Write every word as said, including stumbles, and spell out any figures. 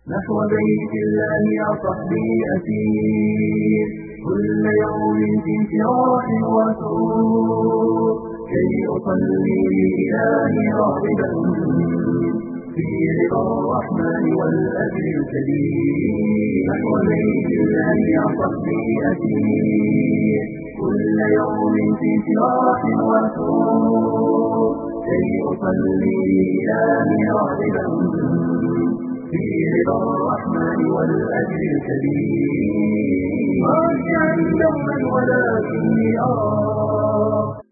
نحو بيت الله يا صحبي أسير كل يوم في انشراح وسرور كي أصلي لإلهي راغبا في رضا الرحمن والأجر الكبير. نحو بيت الله يا صحبي أسير كل يوم في انشراح وسرور كي أصلي لإلهي راغبا في رضا الرحمن والأجر الكبير. راجعا دوما ولكني أرى